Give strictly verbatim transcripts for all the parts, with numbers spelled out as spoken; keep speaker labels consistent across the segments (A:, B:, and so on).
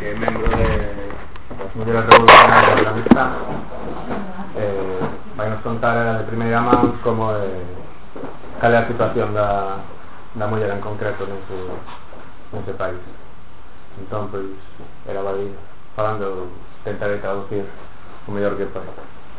A: que é membro de das mulleres revolucionarias de Afganistán, eh, vai nos contar de primeira man como é, cal é a situación da, da muller en concreto nese, nese país. Entón, pois, era vai falando, tentarei traducir o mellor que podo.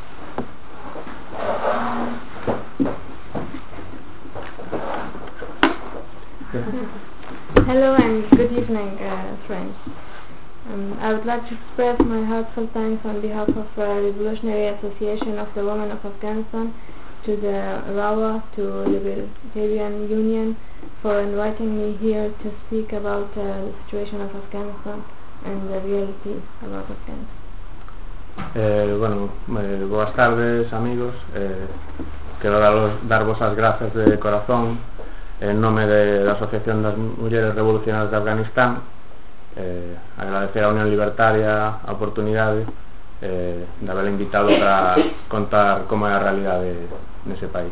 B: Hello and good evening, uh, friends. Um, I would like to express my heartfelt thanks on behalf of the Revolutionary Association of the Women of Afghanistan, to the RAWA, to Libertarian Union, for inviting me here to speak about uh, the situation of Afghanistan and the reality about Afghanistan.
A: Eh, bueno, eh, boas tardes, amigos. Eh, quero daros, darvos as grazas de corazón en nome de, da Asociación das Mulleres Revolucionarias de Afganistán. Eh, agradecer a Unión Libertaria a oportunidade eh, de haber invitado para contar como é a realidade nese país.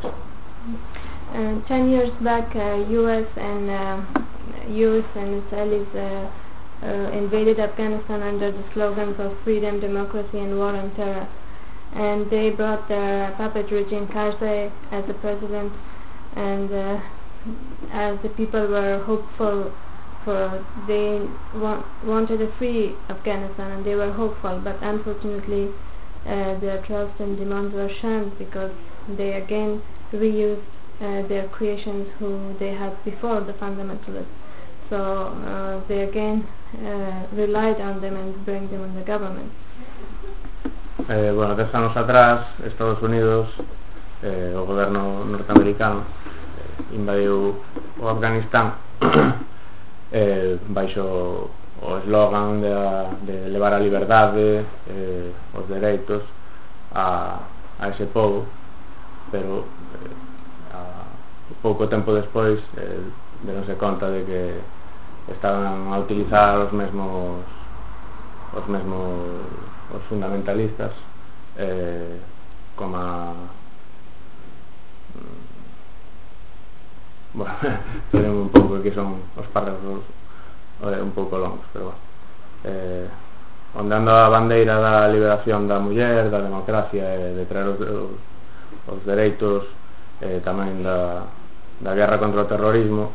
B: Uh, ten years back, uh, U S and uh, U S and Israelis uh, uh, invaded Afghanistan under the slogans of freedom, democracy and war on terror, and they brought their puppet regime Karzai as the president, and uh, as the people were hopeful for, they wa wanted a free Afghanistan and they were hopeful, but unfortunately uh, their trust and demands were shunned because they again reused uh, their creations who they had before, the fundamentalists. So uh, they again uh, relied on them and bring them in the government.
A: Eh, bueno, dez anos atrás, Estados Unidos, eh, o goberno norteamericano, eh, invadiu o Afganistán eh, baixo o eslogan de, de levar a liberdade, eh, os dereitos a, a ese povo, pero eh, a pouco tempo despois eh, deronse conta de que estaban a utilizar os mesmos os mesmos os fundamentalistas eh, como a bueno, perdemos un pouco que son os párrafos eh, un pouco longos, pero bueno, eh, ondeando a bandeira da liberación da muller, da democracia e de traer os, os, os dereitos eh, tamén da, da guerra contra o terrorismo,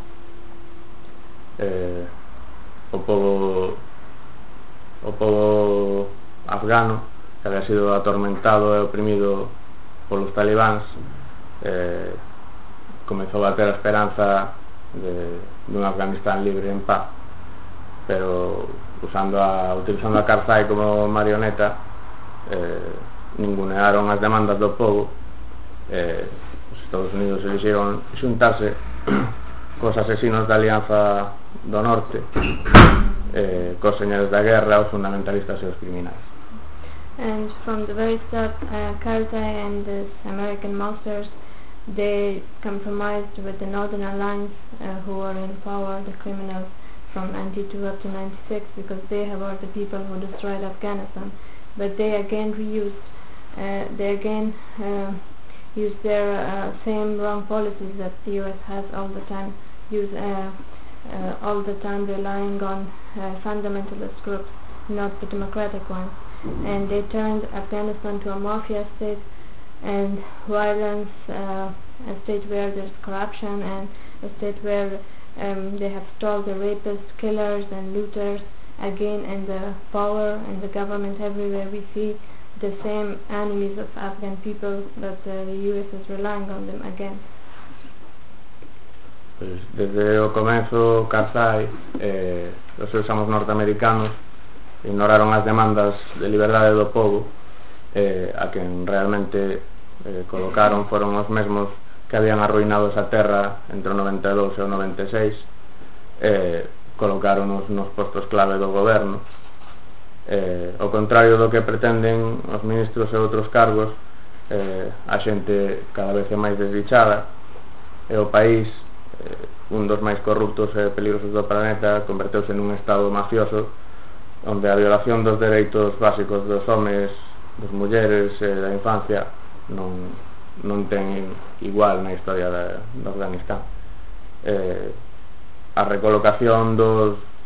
A: eh, o povo o povo afgano, que había sido atormentado e oprimido polos talibáns, eh, comezou a ter a esperanza de, de un Afganistán libre en paz, pero usando a, utilizando a Karzai como marioneta, eh, ningunearon as demandas do povo. eh, os Estados Unidos elixeron xuntarse cos asesinos da Alianza do Norte, eh, cos señores da guerra, os fundamentalistas e os criminais.
B: And from the very start, uh, Karzai and the American masters, they compromised with the Northern Alliance, uh, who were in power, the criminals from ninety-two up to ninety-six, because they were the people who destroyed Afghanistan. But they again reused, uh, they again uh, used their uh, same wrong policies that the U S has all the time, use uh, uh, all the time relying on uh, fundamentalist groups, not the democratic ones. And they turned Afghanistan to a mafia state and violence, uh, a state where there's corruption, and a state where um, they have stalled the rapists, killers and looters again in the power and the government. Everywhere we see the same enemies of Afghan people, but uh, the U S is relying on them again.
A: Pues desde o comezo, Karzai eh, os seus amos norteamericanos ignoraron as demandas de liberdade do povo, eh, a quen realmente eh, colocaron foron os mesmos que habían arruinado esa terra entre o noventa e dous e o noventa e seis, eh, colocaron nos postos clave do goberno, eh, ao contrario do que pretenden os ministros e outros cargos. eh, a xente cada vez é máis desdichada e o país, eh, un dos máis corruptos e peligrosos do planeta, converteuse nun estado mafioso onde a violación dos dereitos básicos dos homes, das mulleres e da infancia non, non ten igual na historia de, de Afganistán. Eh, a recolocación dos,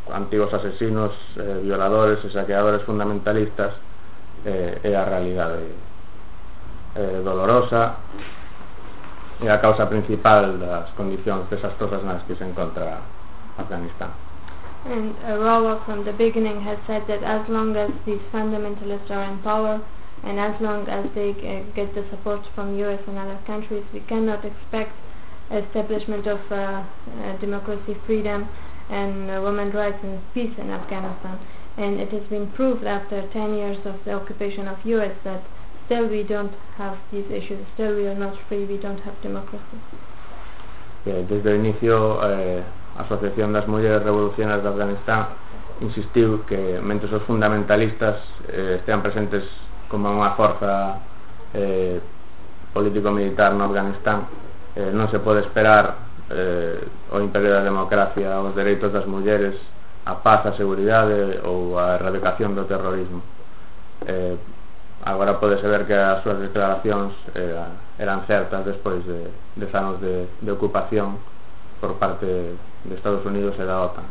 A: antigos asesinos, eh, violadores e saqueadores fundamentalistas, eh, é a realidade eh, dolorosa e a causa principal das condicións desastrosas nas que se encontra Afganistán.
B: And uh, Rawa from the beginning has said that as long as these fundamentalists are in power and as long as they uh, get the support from U S and other countries, we cannot expect establishment of uh, uh, democracy, freedom and uh, women's rights and peace in Afghanistan. And it has been proved after ten years of the occupation of U S that still we don't have these issues, still we are not free, we don't have democracy.
A: Eh, desde o inicio eh, a Asociación das Mulleres Revolucionarias de Afganistán insistiu que mentre os fundamentalistas eh, estean presentes como unha forza eh, político-militar no Afganistán, eh, non se pode esperar eh, o imperio da democracia, os dereitos das mulleres, a paz, a seguridade ou a erradicación do terrorismo. Eh, agora podese ver que as súas declaracións eh, eran certas despois de dez anos de, de ocupación por parte de Estados Unidos e da OTAN.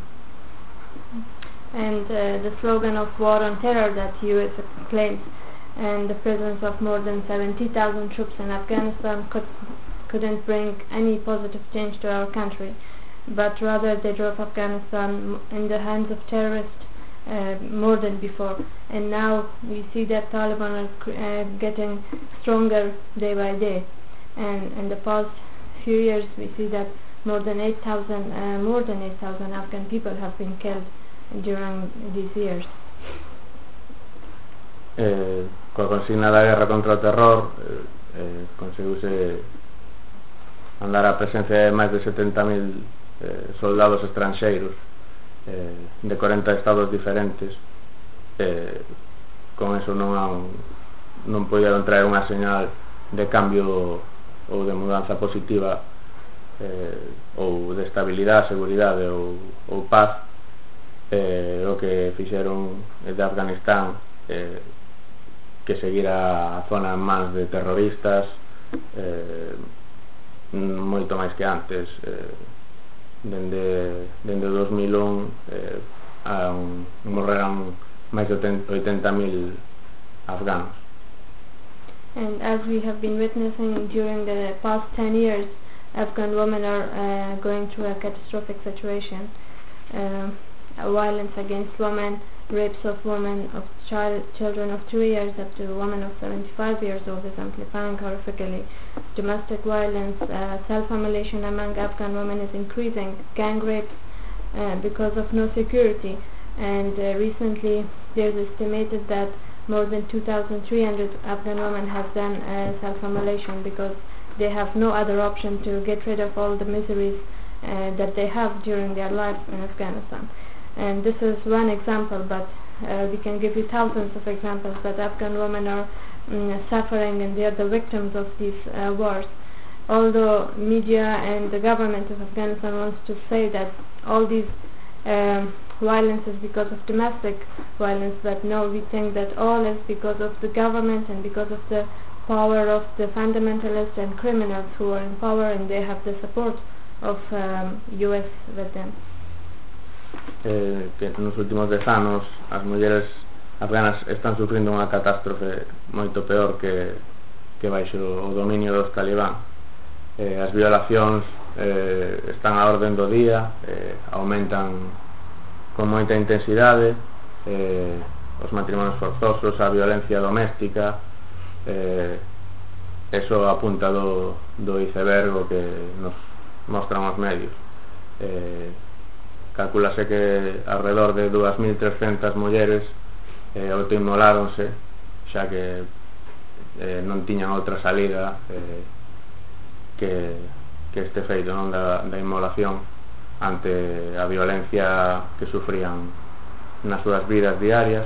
B: And uh, the slogan of war on terror that U S claims and the presence of more than seventy thousand troops in Afghanistan could, couldn't bring any positive change to our country, but rather they drove Afghanistan in the hands of terrorists uh, more than before. And now we see that Taliban are uh, getting stronger day by day. And in the past few years we see that more than eight thousand uh, more than eight thousand Afghan people have been killed during these years.
A: Eh, coa consigna da guerra contra o terror eh, eh, conseguiuse andar a presencia de máis de setenta mil eh, soldados estranxeiros eh, de corenta estados diferentes. Eh, con eso non, han, non puderon traer unha señal de cambio ou de mudanza positiva, eh, ou de estabilidade, seguridade ou, ou paz. Eh, o que fixeron de Afganistán eh, que seguira a zona en mans de terroristas, eh, moito máis que antes. eh, dende, dende o dos mil un eh, a un, morreran máis de oitenta mil afganos.
B: And as we have been witnessing during the past ten years, Afghan women are uh, going through a catastrophic situation. Uh, violence against women, rapes of women, of child, children of two years up to women of seventy-five years old is amplifying horrifically. Domestic violence, uh, self-immolation among Afghan women is increasing. Gang rapes uh, because of no security. And uh, recently there's estimated that more than two thousand three hundred Afghan women have done uh, self-immolation because they have no other option to get rid of all the miseries uh, that they have during their lives in Afghanistan. And this is one example, but uh, we can give you thousands of examples that Afghan women are um, suffering and they are the victims of these uh, wars. Although media and the government of Afghanistan wants to say that all these um, violence is because of domestic violence, but no, we think that all is because of the government and because of the power of the fundamentalists and criminals who are in power, and they have the support of um, U S with them.
A: Eh, que nos últimos dez anos as mulleres afganas están sufrindo unha catástrofe moito peor que, que baixo o dominio dos talibán. Eh, as violacións eh, están á orden do día, eh, aumentan con moita intensidade, eh, os matrimonios forzosos, a violencia doméstica, eh, eso apunta do, do iceberg que nos mostran os medios. Eh, calculase que alrededor de dúas mil trescentas mulleres eh, autoinmoláronse, xa que eh, non tiñan outra salida eh, que, que este feito non da, da inmolación ante a violencia que sufrían nas súas vidas diarias.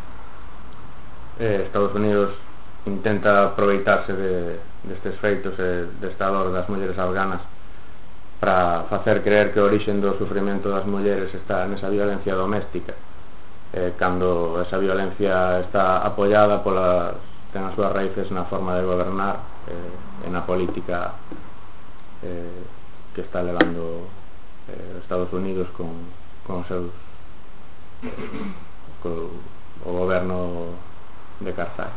A: eh, Estados Unidos intenta aproveitarse de, destes feitos e desta dor das mulleres afganas para facer creer que o orixen do sufrimento das mulleres está nesa violencia doméstica, eh, cando esa violencia está apoiada pola, ten as súas raíces na forma de gobernar eh, e na política eh, que está levando eh, Estados Unidos con, con os seus co o goberno de Karzai.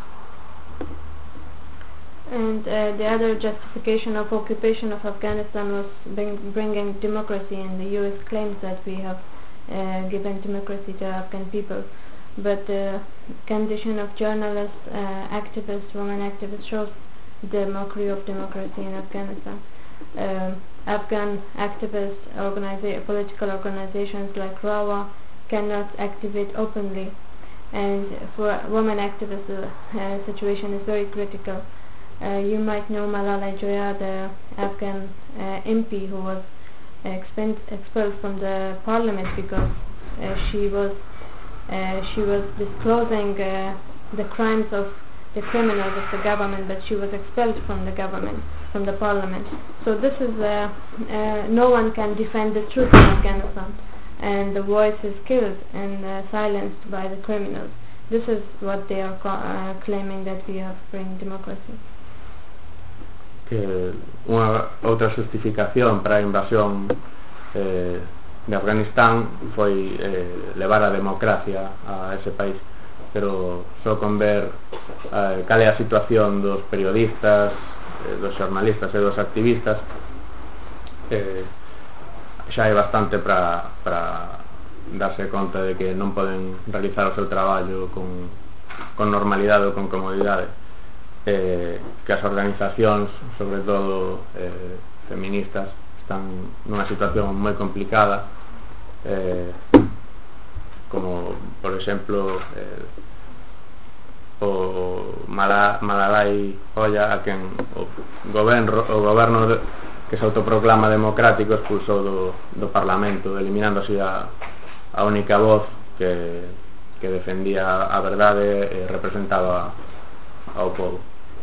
B: And uh, the other justification of occupation of Afghanistan was bring, bringing democracy, and the U S claims that we have uh, given democracy to Afghan people. But the condition of journalists, uh, activists, women activists shows the mockery of democracy in Afghanistan. Uh, Afghan activists, organiza political organizations like RAWA cannot activate openly, and for women activists the uh, situation is very critical. Uh, you might know Malala Joya, the Afghan uh, M P who was expelled, expelled from the parliament because uh, she was uh, she was disclosing uh, the crimes of the criminals of the government, but she was expelled from the government, from the parliament. So this is uh, uh, no one can defend the truth in Afghanistan, and the voice is killed and uh, silenced by the criminals. This is what they are uh, claiming, that we have bring democracy.
A: Que unha outra justificación para a invasión eh, de Afganistán foi eh, levar a democracia a ese país, pero só con ver eh, cal é a situación dos periodistas, eh, dos xornalistas e dos activistas, eh, xa é bastante para para darse conta de que non poden realizar o seu traballo con, con normalidade ou con comodidade. Eh, que as organizacións, sobre todo eh, feministas, están nunha situación moi complicada, eh, como por exemplo eh, o Mala, Malalai Joya, a quen o goberno, o goberno de, que se autoproclama democrático, expulsou do, do Parlamento, eliminando así a, a única voz que, que defendía a verdade e representaba ao povo.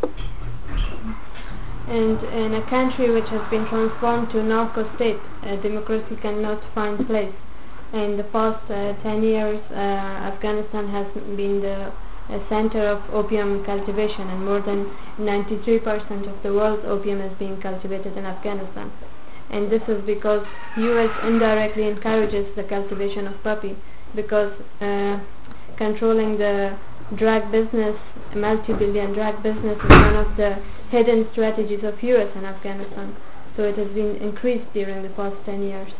B: And in a country which has been transformed to a narco-state, uh, democracy cannot find place. In the past uh, ten years, uh, Afghanistan has been the uh, center of opium cultivation, and more than ninety-three percent of the world's opium is being cultivated in Afghanistan. And this is because U S indirectly encourages the cultivation of poppy, because uh, controlling the drug business, multi-billion drug business, is one of the hidden strategies of U S in Afghanistan. So it has been increased during the past ten years.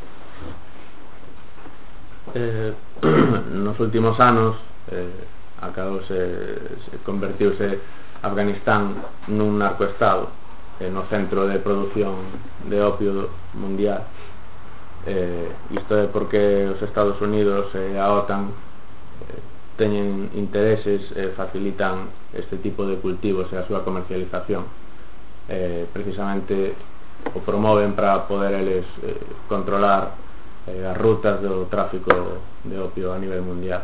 A: Eh, nos últimos anos eh, acabouse, se convertiuse Afganistán nun narcoestado, eh, no centro de produción de opio mundial. Eh, isto é porque os Estados Unidos e a OTAN eh, teñen intereses e facilitan este tipo de cultivos e a súa comercialización. Eh, precisamente o promoven para poder eles eh, controlar eh, as rutas do tráfico de opio a nivel mundial.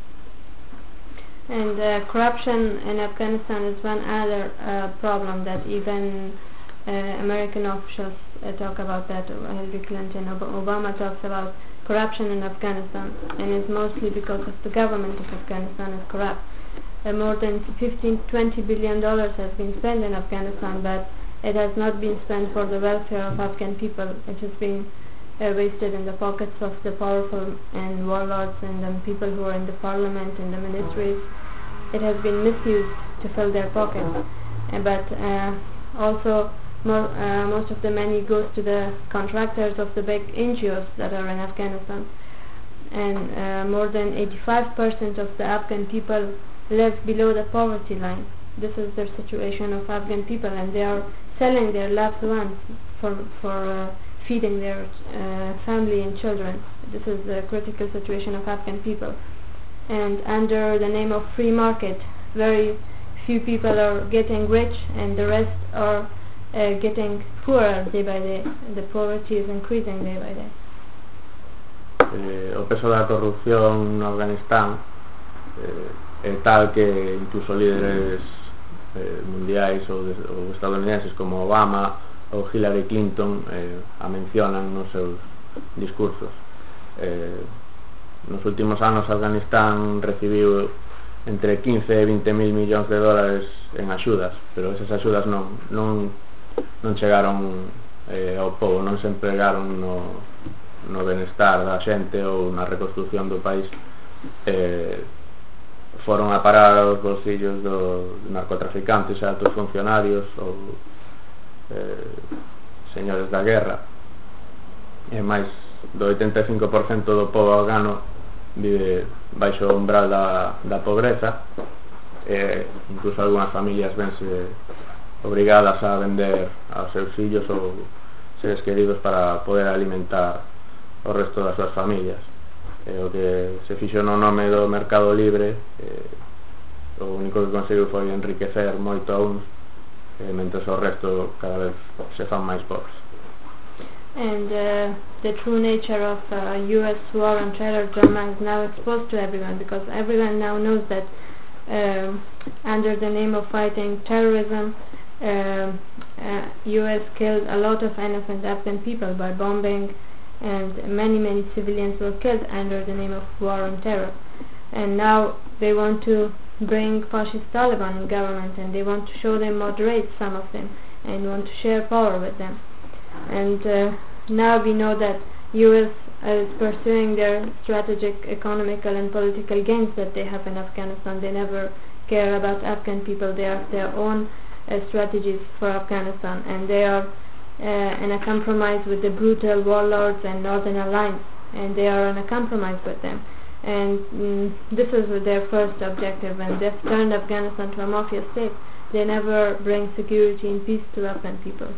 B: And uh, corruption in Afghanistan is one other uh, problem that even uh, American officials uh, talk about, that Hillary Clinton, Ob Obama talks about corruption in Afghanistan, and it's mostly because of the government of Afghanistan is corrupt. Uh, more than fifteen to twenty billion dollars has been spent in Afghanistan, but it has not been spent for the welfare of Afghan people. It has been uh, wasted in the pockets of the powerful and warlords and the people who are in the parliament and the ministries. It has been misused to fill their pockets, uh, but uh, also More, uh, most of the money goes to the contractors of the big N G Os that are in Afghanistan, and uh, more than eighty-five percent of the Afghan people live below the poverty line. This is the situation of Afghan people, and they are selling their loved ones for, for uh, feeding their uh, family and children. This is the critical situation of Afghan people, and under the name of free market, very few people are getting rich and the rest are Uh, getting poorer day by day. The poverty is increasing day by day.
A: Eh, o peso da corrupción no Afganistán eh, é tal que incluso líderes eh, mundiais ou, de, ou estadounidenses como Obama ou Hillary Clinton eh, a mencionan nos seus discursos. Eh, nos últimos anos Afganistán recibiu entre quince e vinte mil millóns de dólares en axudas, pero esas axudas non, non non chegaron eh, ao povo, non se empregaron no, no benestar da xente ou na reconstrucción do país, eh, foron a parar aos bolsillos dos narcotraficantes e altos funcionarios ou eh, señores da guerra, e máis do oitenta e cinco por cento do pobo afgano vive baixo o umbral da, da pobreza, e incluso algunhas familias vense obrigadas a vender aos seus fillos ou seres queridos para poder alimentar o resto das súas familias. E o que se fixo no nome do mercado libre, eh, o único que conseguiu foi enriquecer moito a uns, eh, mentre o resto cada vez se fan máis pobres.
B: And uh, the true nature of uh, U S war on terror drama is now exposed to everyone, because everyone now knows that uh, under the name of fighting terrorism, uh, uh, U S killed a lot of innocent Afghan people by bombing, and many many civilians were killed under the name of war on terror. And now they want to bring fascist Taliban in government, and they want to show them moderate, some of them, and want to share power with them. And uh, now we know that U S is pursuing their strategic, economical and political gains that they have in Afghanistan. They never care about Afghan people. They have their own uh, strategies for Afghanistan, and they are uh, in a compromise with the brutal warlords and Northern Alliance, and they are in a compromise with them. And mm, this is their first objective, and they've turned Afghanistan to a mafia state. They never bring security and peace to Afghan people.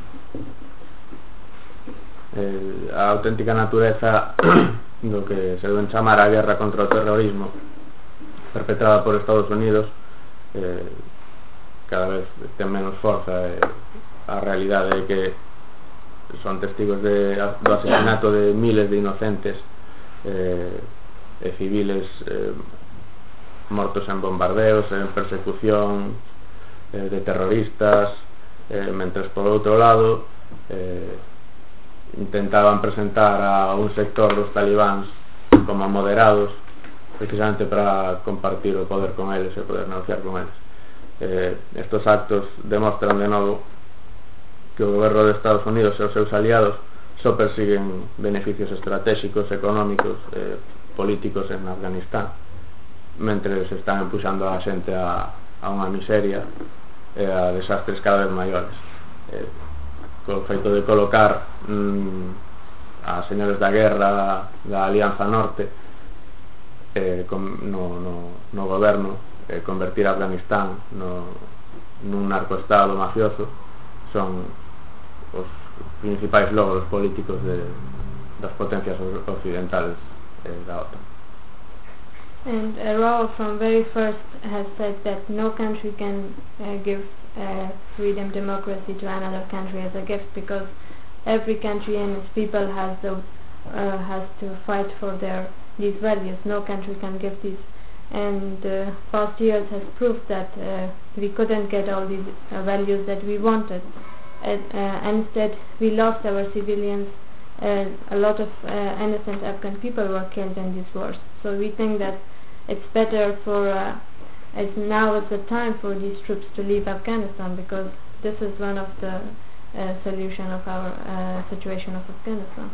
A: Eh, a auténtica natureza do que se deben chamar a guerra contra o terrorismo perpetrada por Estados Unidos eh, cada vez ten menos forza. Eh, a realidade é que son testigos de, do asesinato de miles de inocentes eh, e civiles eh, mortos en bombardeos, en persecución eh, de terroristas, eh, mentres por outro lado eh, intentaban presentar a un sector dos talibáns como moderados, precisamente para compartir o poder con eles e poder negociar con eles. Eh, estos actos demostran de novo que o goberno de Estados Unidos e os seus aliados só persiguen beneficios estratégicos, económicos, eh, políticos en Afganistán, mentre se están empuxando a xente a, a unha miseria e a desastres cada vez maiores. Eh, co feito de colocar mm, a señores da guerra da Alianza Norte eh, com, no, no, no goberno, eh, convertir a Afganistán no, nun narcoestado mafioso, son os principais logros políticos de, das potencias occidentales eh, da OTAN.
B: And uh, Rao from very first has said that no country can uh, give uh, freedom, democracy to another country as a gift, because every country and its people has the, uh, has to fight for their these values. No country can give these, and uh, past years has proved that uh, we couldn't get all these uh, values that we wanted. And, uh, instead, we lost our civilians. Uh, a lot of uh, innocent Afghan people were killed in these wars. So we think that it's better for, uh, as now is the time for these troops to leave Afghanistan, because this is one of the uh, solution of our uh, situation of Afghanistan.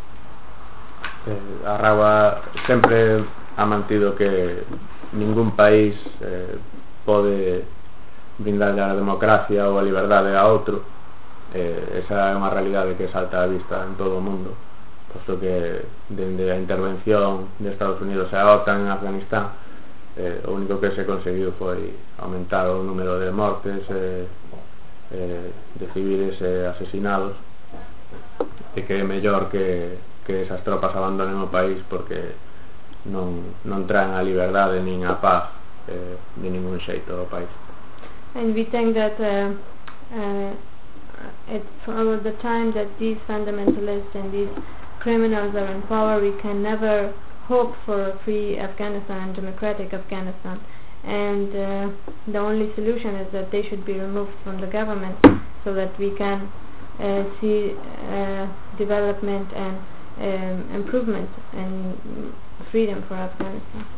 A: Eh, Arraua sempre ha mantido que ningún país eh, pode brindar a democracia ou a liberdade a outro. Eh, esa é unha realidade que salta a vista en todo o mundo, posto que dende a intervención de Estados Unidos e a OTAN en Afganistán, eh, o único que se conseguiu foi aumentar o número de mortes eh, eh, de civiles eh, asesinados, e que é mellor que, que esas tropas abandonen o país, porque non, non traen a liberdade nin a paz eh, de ningún xeito ao país.
B: And we think that uh, uh, it's for the time that these fundamentalists and these criminals are in power, we can never hope for a free Afghanistan and democratic Afghanistan. And uh, the only solution is that they should be removed from the government, so that we can uh, see uh, development and um, improvement and freedom for Afghanistan.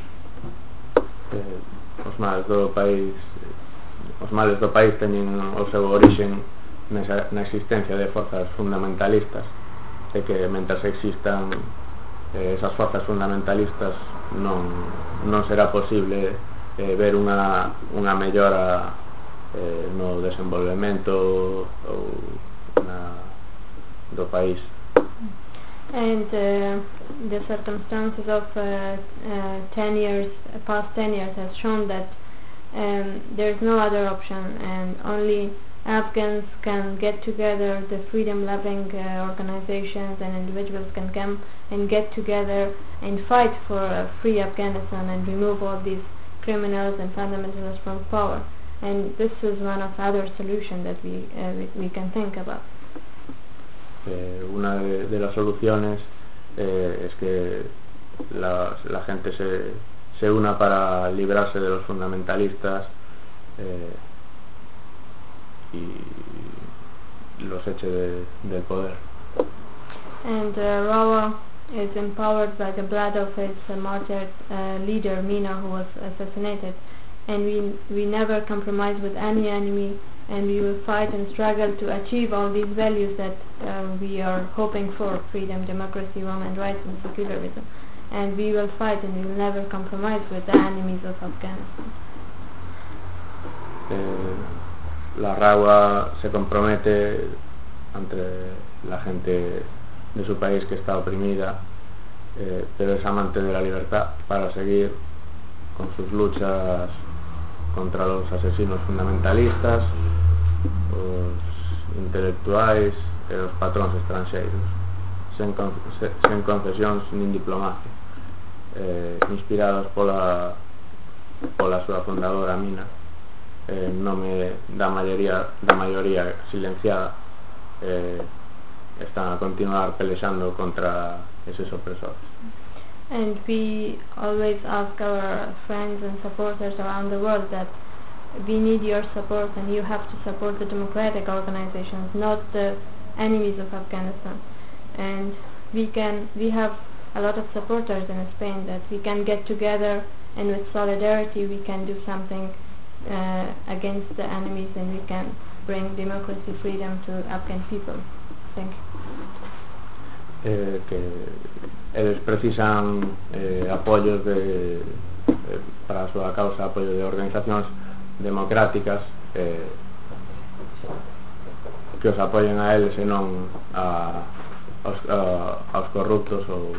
A: Eh, os males do país os males do país teñen o seu orixen nesa, na existencia de forzas fundamentalistas, e que mentras existan eh, esas forzas fundamentalistas non, non será posible eh, ver unha, unha mellora eh, no desenvolvemento ou na, do país.
B: And uh, the circumstances of uh, uh, ten years, past ten years has shown that um, there is no other option, and only Afghans can get together, the freedom-loving uh, organizations and individuals can come and get together and fight for a free Afghanistan and remove all these criminals and fundamentalists from power. And this is one of other solutions that we, uh, we, we can think about.
A: Eh, una de, de las soluciones eh, es que la, la gente se, se una para librarse de los fundamentalistas eh, y los eche de, del poder.
B: And uh, Rawa is empowered by the blood of its uh, martyred uh, leader Mina, who was assassinated, and we we never compromise with any enemy, and we will fight and struggle to achieve all these values that uh, we are hoping for: freedom, democracy, human rights and secularism. And we will fight and we will never compromise with the enemies of Afghanistan.
A: Eh, la Rawa se compromete entre la gente de su país que está oprimida, eh, pero es amante de la libertad, para seguir con sus luchas contra los asesinos fundamentalistas, os intelectuais e os patróns estranxeiros, sen, con, se, sen concesións nin diplomacia, eh, inspirados pola pola súa fundadora Mina, eh, en nome da maioría da maioría silenciada, eh, están a continuar pelexando contra eses opresores.
B: And we always ask our friends and supporters around the world that we need your support, and you have to support the democratic organizations, not the enemies of Afghanistan. And we can we have a lot of supporters in Spain that we can get together, and with solidarity we can do something uh, against the enemies, and we can bring democracy, freedom to Afghan people. Thank you.
A: Eh, que eles precisan eh, apoios de, eh, para a súa causa, apoio de organizacións democráticas eh, que os apoien a eles e non a, aos, a, aos corruptos ou,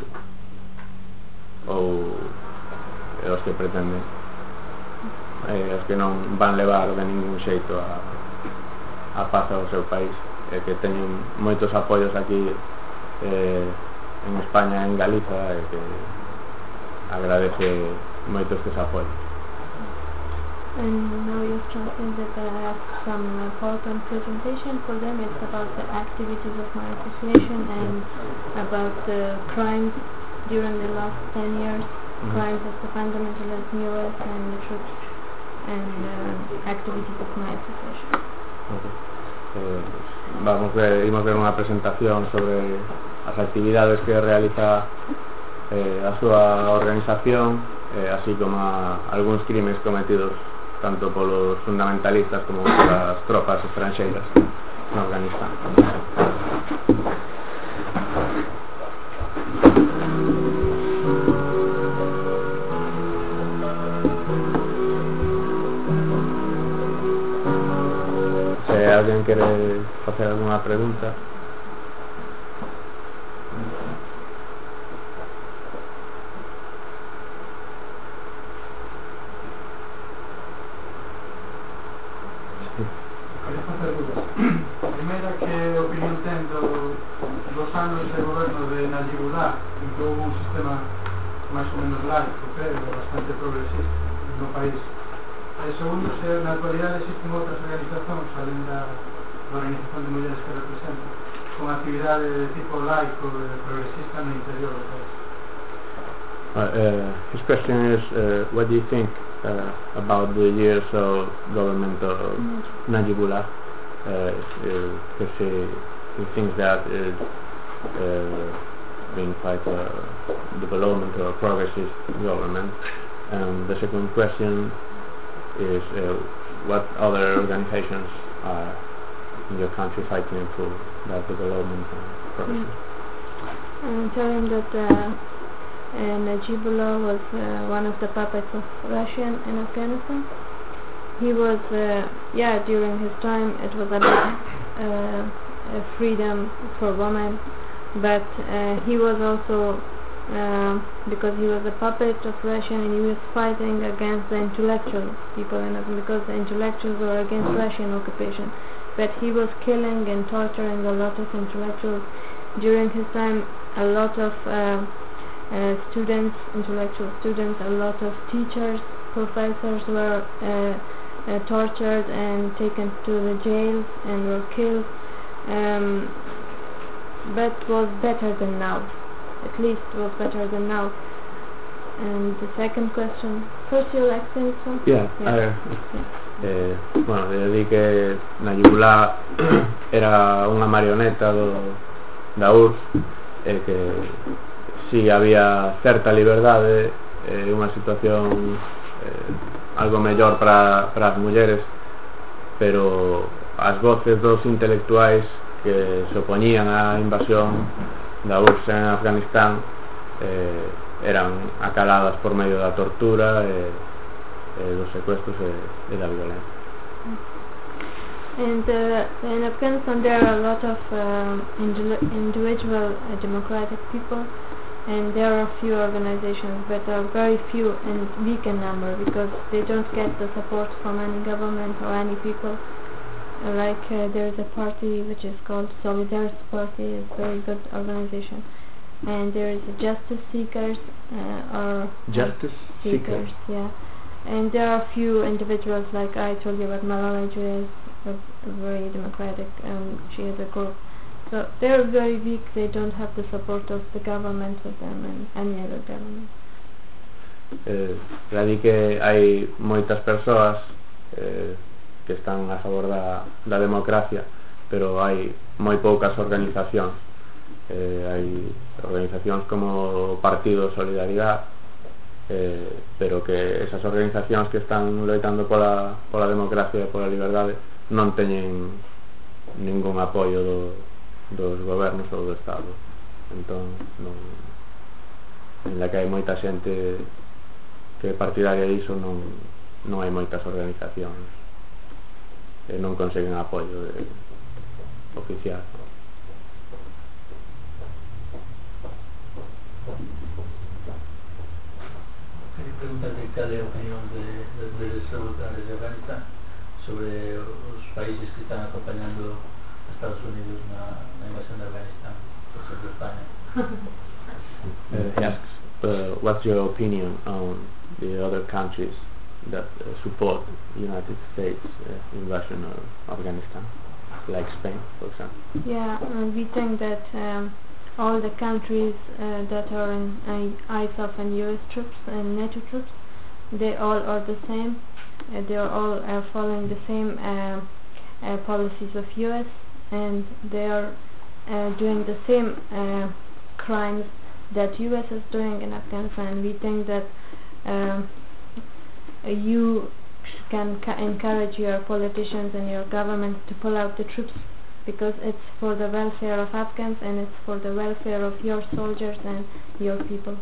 A: ou os que pretenden, eh, os que non van levar de ningún xeito a, a paz ao seu país, eh, que teñen moitos apoios aquí eh, en España, en Galiza, e que agradece moito que se apoie.
B: And now you've translated that I have some uh, PowerPoint presentation for them. It's about the activities of my association and about the crimes during the last ten years, mm-hmm. crimes of the fundamentalists in U S and the troops, and uh, activities of my association.
A: Okay. Eh, vamos ver, vamos ver unha presentación sobre as actividades que realiza eh, a súa organización, eh, así como a algúns crimes cometidos tanto polos fundamentalistas como polas tropas estranxeiras no Afganistán. Se alguén quere facer alguna pregunta.
C: Primeira, que opinión ten do, dos anos de goberno de Najibullah, en que houve un sistema máis ou menos laico, pero bastante progresista no país. E segundo, se na actualidade existen outras organizacións, alén da organización de mulleres que representan, con actividade de tipo laico e progresista no interior do país.
A: Uh, uh, his question is, uh, what do you think uh, about the years of government of Najibullah? Uh, because he, he thinks that it's uh, been quite a development or progressive government. And the second question is, uh, what other organizations are in your country fighting for that development and progress?
B: Mm. Uh, tell him that uh, uh, Najibullah was uh, one of the puppets of Russia in Afghanistan. He was, uh, yeah, during his time it was about uh, freedom for women, but uh, he was also, uh, because he was a puppet of Russia, and he was fighting against the intellectual people, and because the intellectuals were against Russian occupation, but he was killing and torturing a lot of intellectuals. During his time, a lot of uh, uh, students, intellectual students, a lot of teachers, professors were uh, uh, tortured and taken to the jails and were killed, um, but was better than now. At least was better than now. And the second question, first you like saying so?
A: Yeah,
B: yeah.
A: A ver,
B: yeah.
A: eh, bueno, eu di que Najibullah era unha marioneta do, da U R S S, e que si había certa liberdade, eh, unha situación eh, algo mellor para, para as mulleres, pero as voces dos intelectuais que se opoñían á invasión da U R S S en Afganistán eh, eran acaladas por medio da tortura e, e dos secuestros e, e da violencia.
B: And uh, in Afghanistan there are a lot of uh, individual uh, democratic people, and there are few organizations, but are very few and weak in number because they don't get the support from any government or any people. Uh, like uh, there is a party which is called Solidarity Party, is a very good organization, and there is a Justice Seekers uh, or
A: Justice Seekers,
B: yeah. And there are few individuals, like I told you about Malala Yousafzai, a very democratic, and she is a group. So they're very weak, they don't have the support of the government with them and any other government.
A: Eh, já di que hai moitas persoas eh, que están a favor da, da democracia, pero hai moi poucas organizacións. Eh, hai organizacións como o Partido Solidaridade, eh, pero que esas organizacións que están loitando pola, pola democracia e pola liberdade non teñen ningún apoio do, dos gobernos ou do Estado. Entón, non, en la que hai moita xente que é partidaria diso, non, non hai moitas organizacións e non conseguen apoio de, oficial.
D: Quería preguntarte cal é a opinión de, de, de los revolucionarios de Afganistán sobre os países que están acompañando a Estados Unidos na, na invasión de Afganistán, por exemplo España.
A: Uh, he asks, uh, what's your opinion on the other countries that uh, support United States uh, invasion of Afghanistan, like Spain, for example?
B: Yeah, and we think that um, all the countries uh, that are in uh, I S A F and U S troops and NATO troops, they all are the same. Uh, they are all uh, following the same uh, uh, policies of U S, and they are uh, doing the same uh, crimes that U S is doing in Afghanistan. We think that um, you can ca encourage your politicians and your government to pull out the troops, because it's for the welfare of Afghans and it's for the welfare of your soldiers and your people.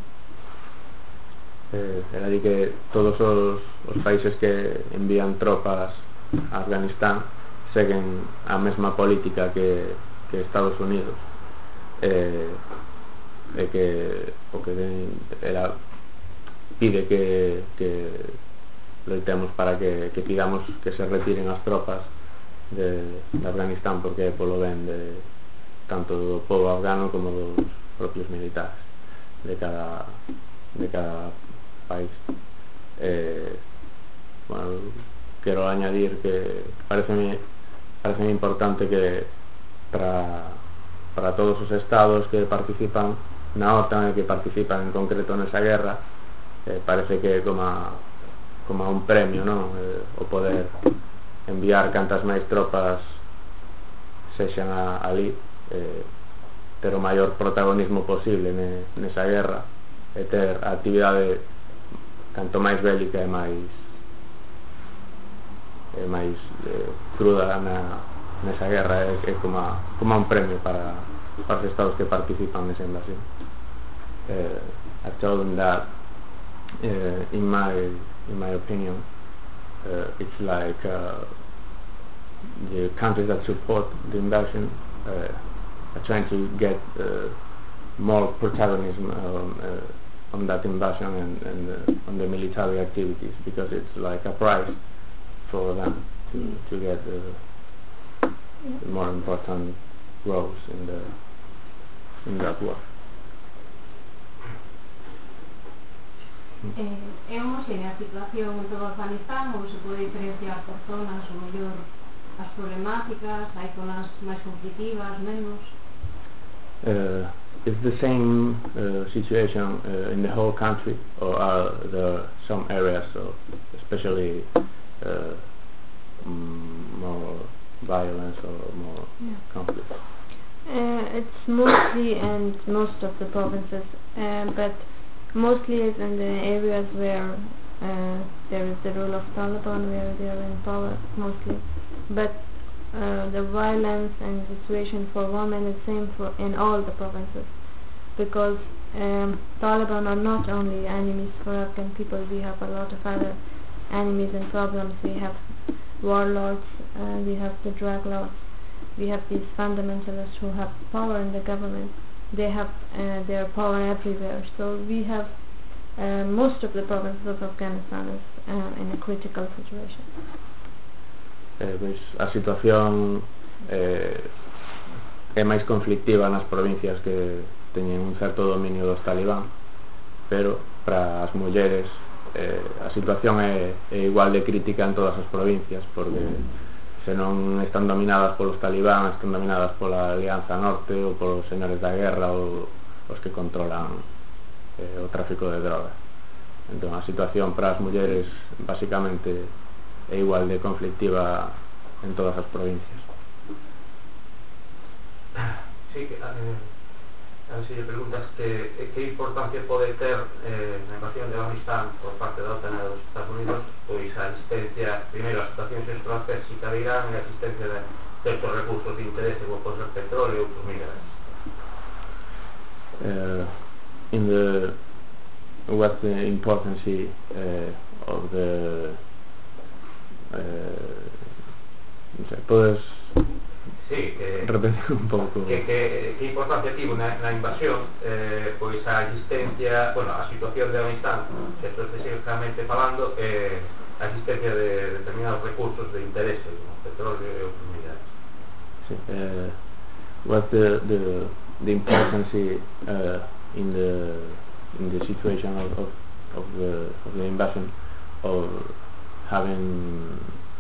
A: Eh, era de que todos os, os países que envían tropas a Afganistán seguen a mesma política que, que Estados Unidos, eh, e que o que den, era, pide que, que loitemos para que, que pidamos que se retiren as tropas de, de Afganistán, porque é polo ben de tanto do povo afgano como dos propios militares de cada de cada país. Eh, bueno, quero añadir que parece parece importante que para, para todos os estados que participan na OTAN e que participan en concreto nesa guerra, eh, parece que como a, como a un premio, non? Eh, o poder enviar cantas máis tropas sexan a, ali, eh, ter o maior protagonismo posible ne, nesa guerra e ter a actividade canto máis bélica e máis e máis eh, cruda na, nesa guerra, é, é como, a, como a un premio para, para os estados que participan nesa invasión. Eh, I told them that uh, in my in my opinion uh, it's like uh, the countries that support the invasion uh, are trying to get uh, more protagonism um, uh, on that invasion and, and uh, on the military activities, because it's like a prize for them to, to get uh, the more important roles in the in that war.
E: Eh, é homogénea a situación en todo Afganistán ou se pode diferenciar por zonas ou mellor as problemáticas, hai zonas máis conflictivas, menos?
A: Uh, is the same uh, situation uh, in the whole country, or are there some areas, so especially uh, mm, more violence or more
B: yeah.
A: conflict?
B: Uh, it's mostly in most of the provinces, uh, but mostly is in the areas where uh, there is the rule of Taliban, where they are in power mostly. But uh, the violence and situation for women is same for in all the provinces, because um, Taliban are not only enemies for Afghan people. We have a lot of other enemies and problems. We have warlords, uh, we have the drug lords, we have these fundamentalists who have power in the government. They have uh, their power everywhere. So we have uh, most of the provinces of Afghanistan is uh, in a critical situation.
A: Eh, pois a situación eh, é máis conflictiva nas provincias que teñen un certo dominio dos talibán, pero para as mulleres eh, a situación é, é igual de crítica en todas as provincias, porque se non están dominadas polos talibán, están dominadas pola Alianza Norte ou polos señores da guerra ou os que controlan eh, o tráfico de drogas. Entón a situación para as mulleres basicamente é igual de conflictiva en todas as provincias.
F: Sí, que, eh, a ver se lle preguntas que, que importancia pode ter eh, na invasión de Afganistán por parte da OTAN e dos Estados Unidos, pois a existencia, primeiro, a situación estratégica de Irán e a existencia de certos recursos de interese como pode ser petróleo e outros minerais.
A: Uh, in the what's the importance uh, of the uh, podes
F: sí, que,
A: repetir un pouco
F: que, que, que importancia tivo na, na invasión eh, pois a existencia, bueno, a situación de Afganistán, estratégicamente falando, eh, a existencia de determinados recursos de interese como petróleo e outros minerais.
A: sí, uh, what's the, the, the importance uh, in the in the situation of, of, of the of the invasion of having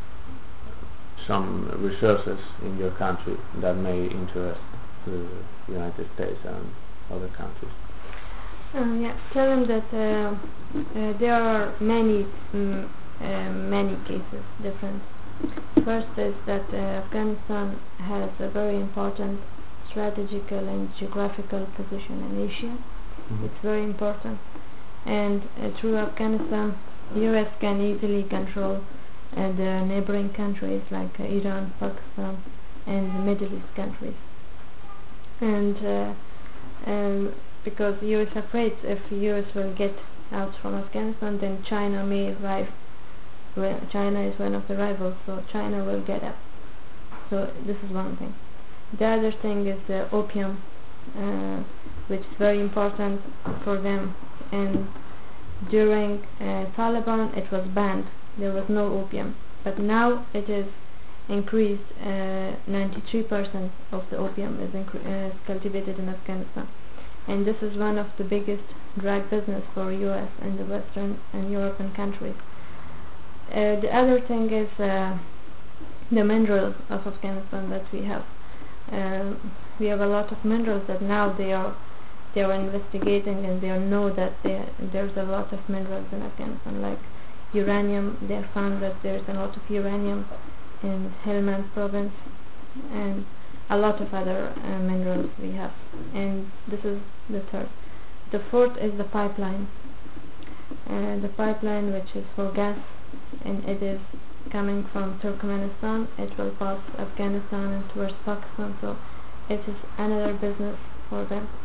A: some resources in your country that may interest the United States and other countries?
B: Um, yeah, tell them that uh, uh, there are many mm, uh, many cases different. First is that uh, Afghanistan has a very important strategical and geographical position in Asia. Mm-hmm. It's very important, and uh, through Afghanistan, U S can easily control and uh, neighboring countries like uh, Iran, Pakistan, and the Middle East countries. And uh, um, because U S afraid if U S will get out from Afghanistan, then China may arrive. Well, China is one of the rivals, so China will get up. So this is one thing. The other thing is uh, opium, uh, which is very important for them. And during uh, Taliban, it was banned. There was no opium, but now it is increased. uh, ninety-three percent of the opium is, uh, is cultivated in Afghanistan, and this is one of the biggest drug business for U S and the Western and European countries. Uh, the other thing is uh, the minerals of Afghanistan that we have. Uh, we have a lot of minerals that now they are they are investigating, and they know that they, there's a lot of minerals in Afghanistan, like uranium. They found that there's a lot of uranium in Helmand province, and a lot of other uh, minerals we have. And this is the third. The fourth is the pipeline. Uh, the pipeline, which is for gas, and it is coming from Turkmenistan. It will pass Afghanistan and towards Pakistan. So it is another business for them.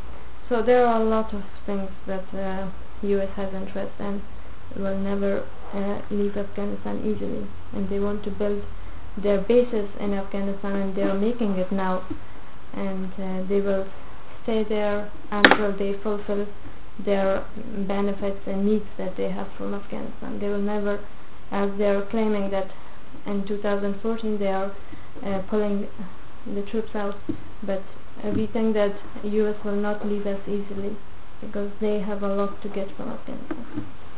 B: So there are a lot of things that uh, U S has interest in, will never uh, leave Afghanistan easily, and they want to build their bases in Afghanistan, and they are making it now, and uh, they will stay there until they fulfill their benefits and needs that they have from Afghanistan. They will never, as they are claiming that in two thousand fourteen they are uh, pulling the troops out, but uh, we think that U S will not leave us easily because they have a lot to get from Afghanistan.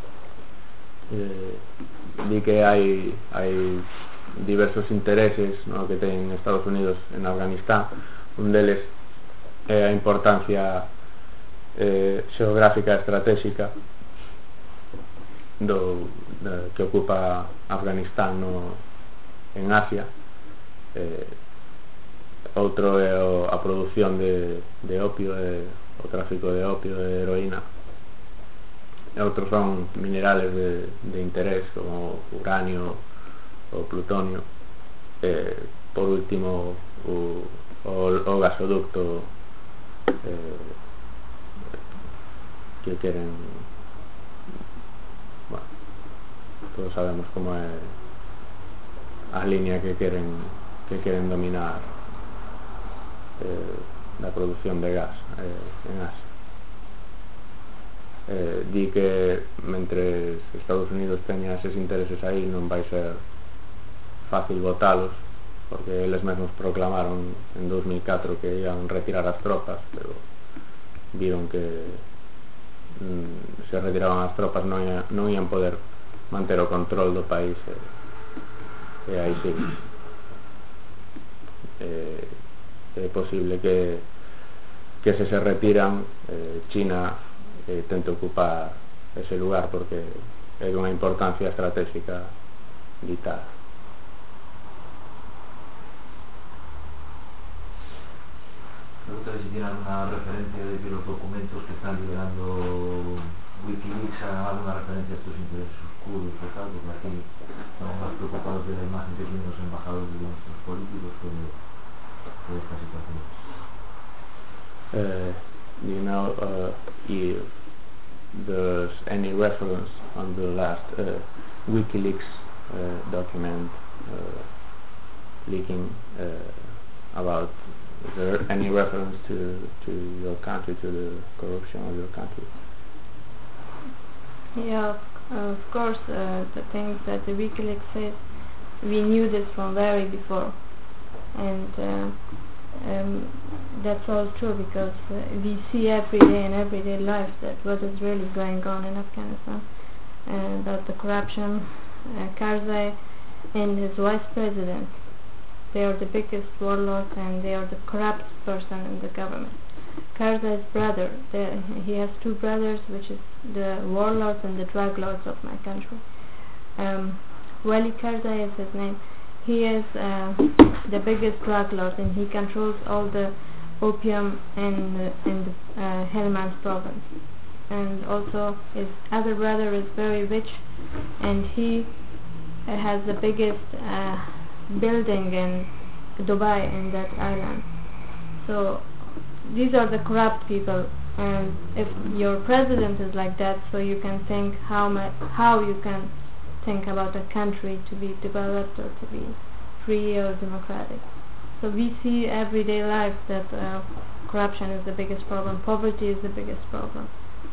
A: Eh, di que hay, hay diversos intereses, ¿no?, que ten Estados Unidos en Afganistán. Un deles é a importancia eh, xeográfica e estratégica do, de, que ocupa Afganistán no, en Asia. Eh, outro é o, a produción de, de opio, e o tráfico de opio, de heroína. E outros son minerales de, de interés como uranio o plutonio. Eh, por último o, o, o gasoducto eh, que queren, bueno, todos sabemos como é a línea que queren que queren dominar eh, la producción de gas eh, en Asia. Eh, di que mentre Estados Unidos teña eses intereses aí non vai ser fácil botalos, porque eles mesmos proclamaron en dos mil catro que iban retirar as tropas, pero viron que mm, se retiraban as tropas non, ia, non ian poder manter o control do país, e, e aí sí eh, é posible que que se se retiran eh, China eh, tente ocupar ese lugar, porque é dunha importancia estratégica vital.
G: Pregunta si tiene alguna referencia de que los documentos que están liberando Wikileaks hagan alguna referencia a estos intereses oscuros o tal, porque aquí estamos más preocupados de la imagen que tienen los embajadores de nuestros políticos que de, de esta situación.
A: Uh, you know, uh, if there's any reference on the last uh, WikiLeaks uh, document uh, leaking uh, about, is there any reference to, to your country, to the corruption of your country?
B: Yeah, of course, uh, the things that the WikiLeaks says, we knew this from very before, and uh, um, that's all true, because uh, we see every day in everyday life that what is really going on in Afghanistan, uh, that the corruption, uh, Karzai and his vice president, they are the biggest warlords, and they are the corrupt person in the government. Karzai's brother, the, he has two brothers, which is the warlords and the drug lords of my country. Um, Wali Karzai is his name. He is uh, the biggest drug lord, and he controls all the opium in, uh, in the uh, Helmand province. And also his other brother is very rich, and he uh, has the biggest uh, building in Dubai, in that island. So these are the corrupt people, and if your president is like that, so you can think how much, how you can think about a country to be developed or to be free or democratic. So we see everyday life that uh, corruption is the biggest problem, poverty is the biggest problem.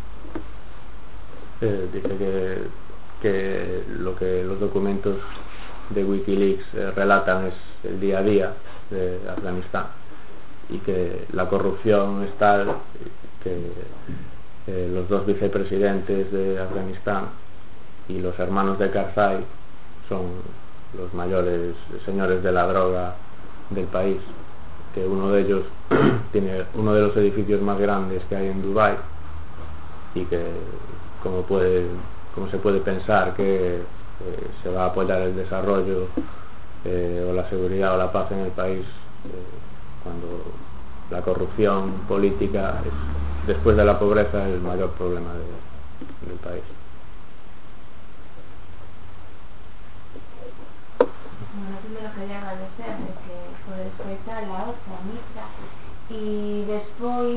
A: Eh, dice que, que lo que los documentos de WikiLeaks eh, relatan es el día a día de Afganistán, y que la corrupción es tal que eh, los dos vicepresidentes de Afganistán y los hermanos de Karzai son los mayores señores de la droga del país, que uno de ellos tiene uno de los edificios más grandes que hay en Dubái, y que como puede como se puede pensar que eh, se va a apoyar el desarrollo eh, o la seguridad o la paz en el país eh, cuando la corrupción política es, después de la pobreza, el mayor problema de, del país.
E: Bueno, primero quería agradecerle que por escoitar a outra misa, e despois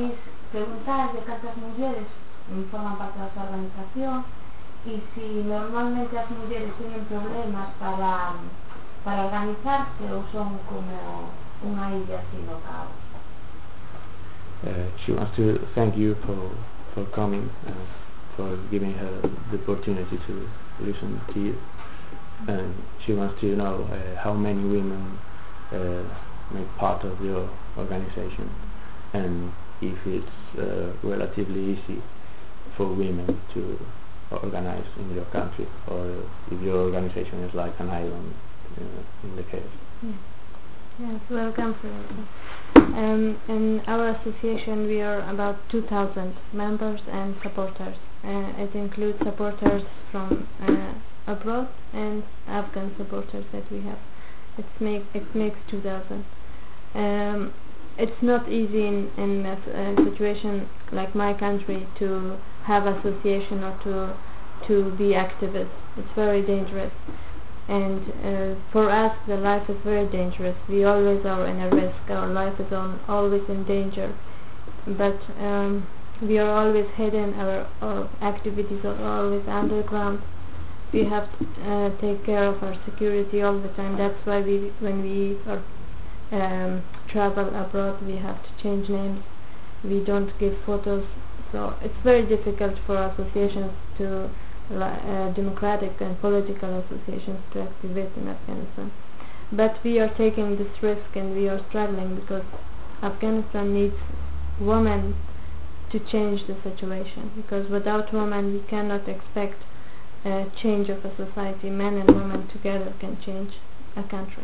B: preguntarle cantas mulleres forman parte da súa organización e se normalmente as mulleres teñen problemas para para organizarse ou son como unha illa así no caos.
A: Uh, she wants to thank you for for coming and for giving her the opportunity to listen to you, and she wants to know uh, how many women uh, make part of your organization, and if it's uh, relatively easy for women to organize in your country, or if your organization is like an island uh, in the case.
B: Yeah. Yes, welcome. Um, in our association we are about two thousand members and supporters. Uh, it includes supporters from uh, abroad and Afghan supporters that we have. It's make, it makes two thousand. Um, it's not easy in, in a, a situation like my country to have association or to to be activists. It's very dangerous, and uh, for us the life is very dangerous. We always are in a risk. Our life is on, always in danger, but um, we are always hidden. Our, our activities are always underground. We have to uh, take care of our security all the time. That's why we, when we are, um, travel abroad, we have to change names. We don't give photos. So it's very difficult for associations to, uh, democratic and political associations to activate in Afghanistan. But we are taking this risk and we are struggling because Afghanistan needs women to change the situation. Because without women we cannot expect a change of a society. Men and women together can change a country.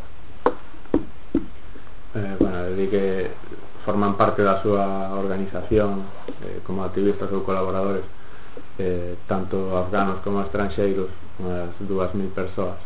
A: Eh, bueno, di que forman parte da súa organización eh, como activistas ou colaboradores eh, tanto afganos como estranxeiros, unhas dúas mil persoas.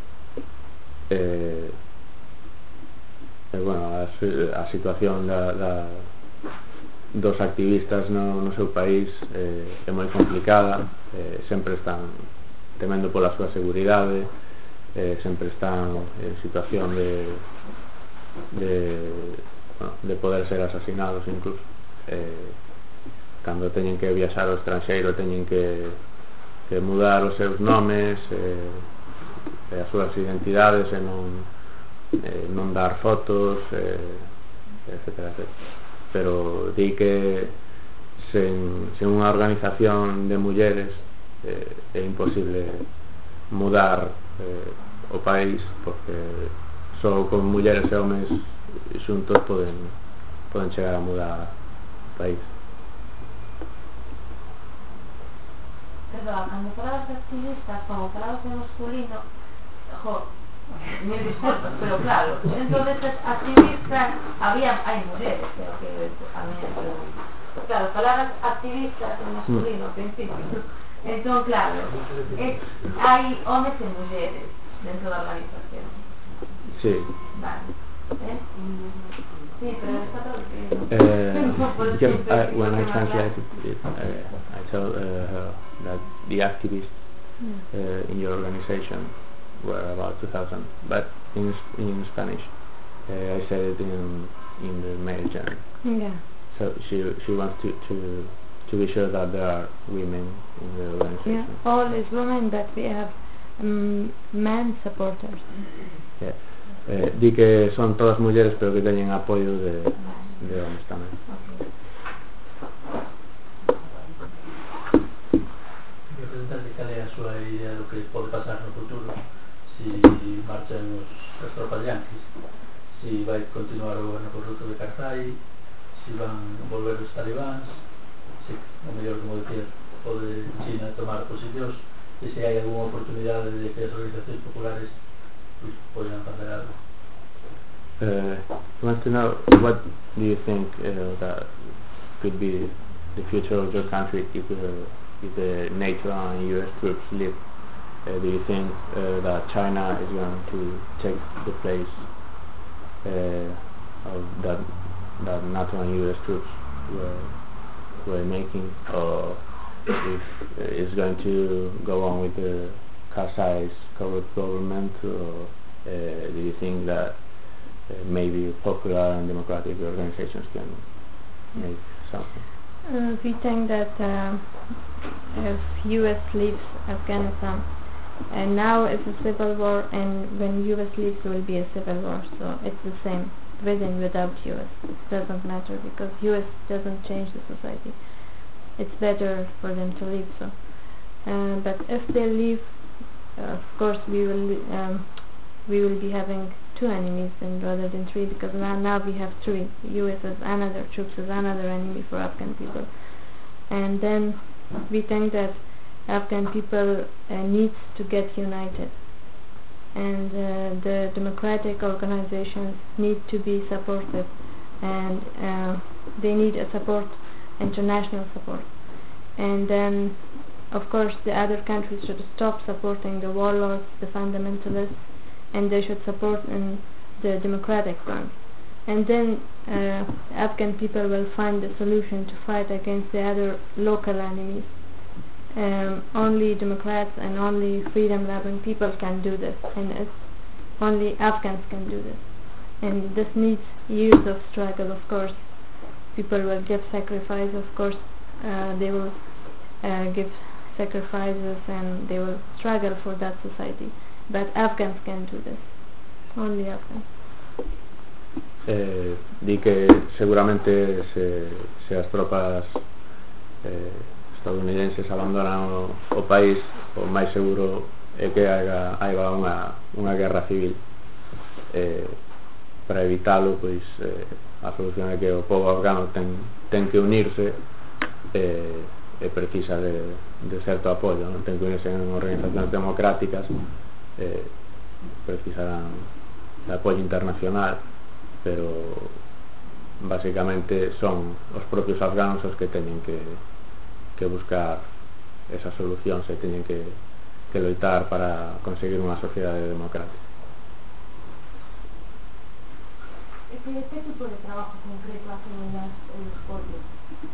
A: Eh, eh, bueno, a, a situación da, da, dos activistas no, no seu país eh, é moi complicada, eh, sempre están temendo pola súa seguridade, eh, sempre están en situación de de, bueno, de poder ser asasinados incluso. Eh, cando teñen que viaxar ao estranxeiro teñen que, que mudar os seus nomes, eh, e as súas identidades e non, eh, non dar fotos, eh, etcétera, etcétera. Pero di que sen, sen unha organización de mulleres eh, é imposible mudar eh, o país, porque só con mulleres e homes xuntos poden, poden chegar a mudar o país.
B: Perdón, cando falabas de activistas, como falabas de masculino, jo, mil disculpas, pero claro, dentro destes activistas había, hai mulleres, creo que a mí me pregunto. Claro, falabas activistas en masculino, ao principio. Entón, claro, es, hai homes e mulleres dentro da organización.
A: Sí.
B: Vale. ¿Eh? Sí, pero está traducido.
A: Uh, just, uh, when I translated it, uh, I told uh, her that the activists uh, in your organization were about two thousand, but in in Spanish, uh, I said it in in the mail channel.
B: Yeah.
A: So she she wants to to to be sure that there are women in the organization.
B: Yeah, all is women, but we have um, men supporters.
A: Yeah. Eh, di que son todas mulleres pero que teñen apoio de, de homes tamén.
D: Queria preguntarle cal é a súa idea do que pode pasar no futuro se marchan os, as tropas yanquis, se vai continuar o goberno corrupto de Karzai, se van volver os talibáns, se o mellor, como decía, pode China tomar posicións, e se hai algunha oportunidade de que as organizacións populares podían hacer algo.
A: Uh, I want to know, what do you think uh, that could be the future of your country if, uh, if the NATO and U S troops leave? Uh, do you think uh, that China is going to take the place uh, of that that NATO and U S troops were were making, or if it's going to go on with the Karzai's corrupt government, or uh, do you think that uh, maybe popular and democratic organizations can make something?
B: Uh, we think that uh, if U S leaves Afghanistan, and now it's a civil war, and when U S leaves there will be a civil war, so it's the same, with and without U S. It doesn't matter, because U S doesn't change the society. It's better for them to leave. So, uh, but if they leave, uh, of course we will um, we will be having two enemies and rather than three, because now, now we have three. U S as another, troops as another enemy for Afghan people. And then we think that Afghan people uh, needs to get united, and uh, the democratic organizations need to be supported, and uh, they need a support, international support. And then of course the other countries should stop supporting the warlords, the fundamentalists, and they should support in the democratic ones. And then uh, Afghan people will find a solution to fight against the other local enemies. Um, only Democrats and only freedom-loving people can do this, and it's only Afghans can do this. And this needs years of struggle, of course. People will give sacrifice, of course. Uh, they will uh, give sacrifices and they will struggle for that society. But Afghans can do this. Only Afghans.
A: Eh, di que seguramente se, se as tropas eh, estadounidenses abandonan o, o país, o máis seguro é que haga, haga unha, unha guerra civil. Eh, para evitalo, pois eh, a solución é que o povo afgano ten, ten que unirse eh, e precisa de, de certo apoio, non ten que unirse en organizacións democráticas, eh, precisarán de apoio internacional, pero básicamente son os propios afganos os que teñen que, que buscar esa solución, se teñen que, que loitar para conseguir unha sociedade democrática.
E: ¿Qué, qué tipo de trabajo concreto hacen en, las, en los pueblos?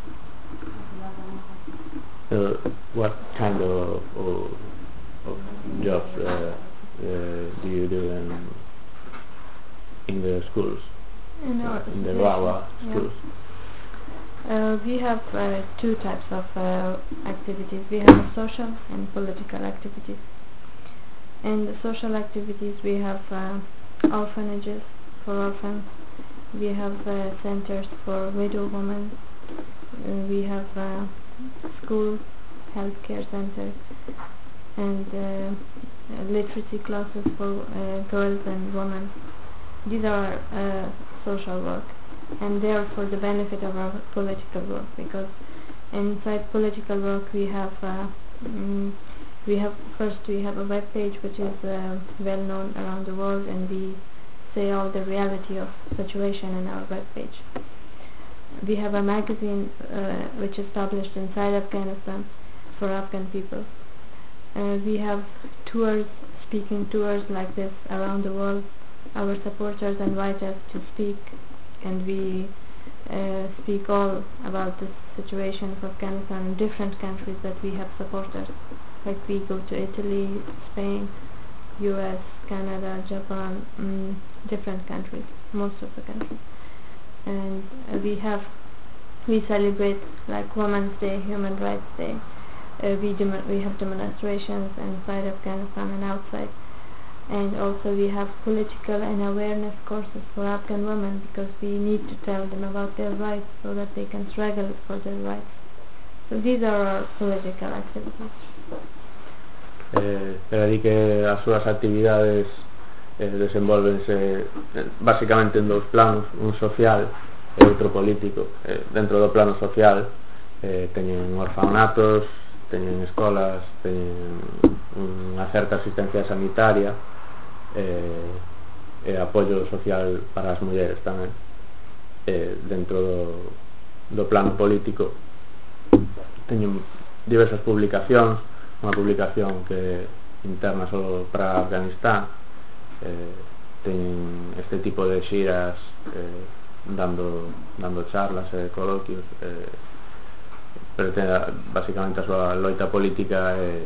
A: Uh, what kind of, of, of jobs uh, uh, do you do in, in the schools?
B: In, our
A: in the Rawa schools?
B: Yeah. Uh, we have uh, two types of uh, activities. We have social and political activities. In the social activities we have uh, orphanages for orphans. We have uh, centers for widow women. Uh, we have uh, school healthcare centers and uh, literacy classes for uh, girls and women. These are uh, social work, and they are for the benefit of our political work, because inside political work we have uh, mm, we have first we have a web page which is uh, well known around the world, and we say all the reality of situation in our web page. We have a magazine uh, which is published inside Afghanistan for Afghan people. Uh, we have tours, speaking tours like this around the world. Our supporters invite us to speak, and we uh, speak all about this situation of Afghanistan in different countries that we have supporters. Like we go to Italy, Spain, U S, Canada, Japan, mm, different countries, most of the countries. And uh, we have we celebrate like Women's Day, Human Rights Day. Uh, we dem we have demonstrations inside Afghanistan and outside. And also we have political and awareness courses for Afghan women, because we need to tell them about their rights so that they can struggle for their rights. So these are our political activities.
A: Eh, pero di que as súas actividades eh, desenvolvense eh, basicamente en dous planos, un social e outro político. Eh, dentro do plano social eh, teñen orfanatos, teñen escolas, teñen unha certa asistencia sanitaria, eh, e apoio social para as mulleres tamén. Eh, dentro do, do plano político teñen diversas publicacións, unha publicación que interna só para Afganistán, eh, teñen este tipo de xiras eh, dando, dando charlas e eh, coloquios, eh, pero ten basicamente a súa loita política é eh,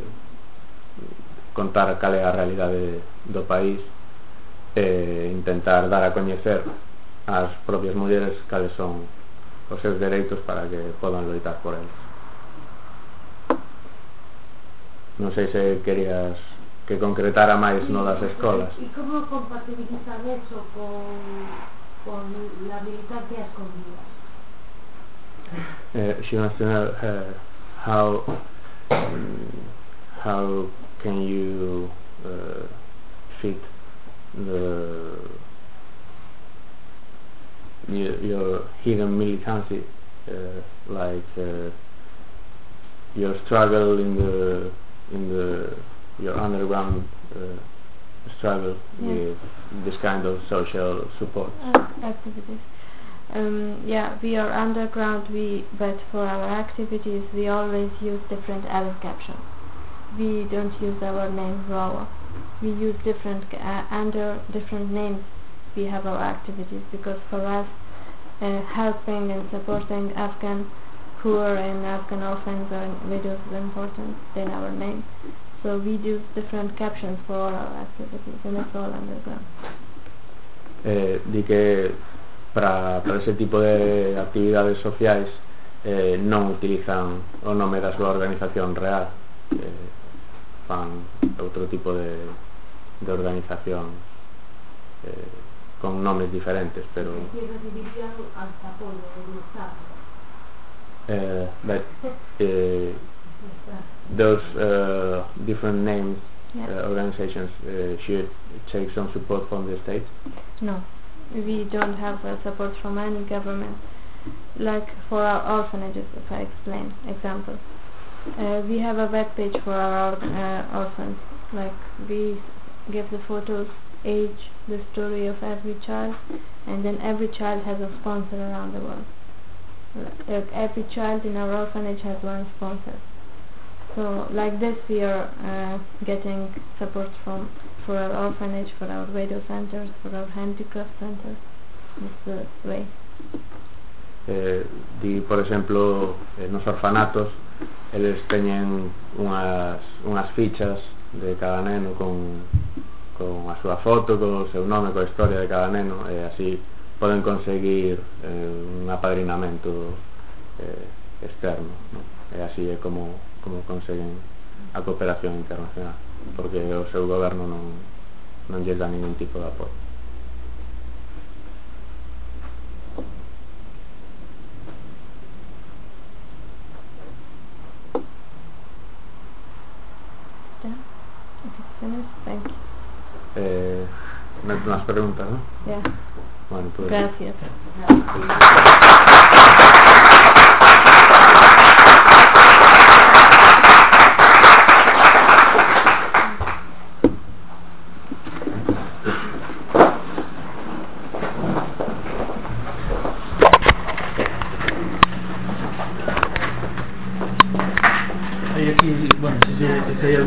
A: contar cal é a realidade do país e eh, intentar dar a coñecer ás propias mulleres cales son os seus dereitos para que podan loitar por eles. Non sei se querías que concretara máis no das escolas.
E: E como compatibilizan eso con, con la militancia escondida?
A: Uh, she wants to know uh, how um, how can you uh, fit the your, your hidden militancy, uh, like uh, your struggle in the in the your underground uh, struggle
B: Yeah.
A: with this kind of social support.
B: Uh, activities. Um, yeah, we are underground, we, but for our activities we always use different edit captions. We don't use our name raw. We use different, uh, under different names we have our activities, because for us uh, helping and supporting Afghan poor and Afghan orphans and widows is important than our name. So we use different captions for all our activities, and it's all underground.
A: Eh, di que para, para ese tipo de actividades sociais eh, non utilizan o nome da súa organización real, eh, fan outro tipo de, de organización eh, con nomes diferentes, pero uh, but uh, those uh, different names,
B: Yeah.
A: uh, organizations uh, should take some support from the state.
B: No, we don't have uh, support from any government. Like for our orphanages, if I explain, example, uh, we have a web page for our uh, orphans. Like we give the photos, age, the story of every child, and then every child has a sponsor around the world. Like every child in our orphanage has one sponsor. So like this we are uh, getting support from for our orphanage, for our widow centers, for our handicraft centers. This the way.
A: Eh, di, por exemplo, eh, nos orfanatos eles teñen unhas, unhas fichas de cada neno con, con a súa foto, con o seu nome, coa historia de cada neno, e así poden conseguir eh, un apadrinamento eh, externo, ¿no? E así é como, como conseguen a cooperación internacional, porque o seu goberno non, non lles dá ningún tipo de apoio.
B: Yeah. If it's finished, thank you.
A: Eh, más preguntas, ¿no?
B: Yeah.
A: Bueno, pues
B: Gracias.
D: Hay aquí, bueno, si se, si se hay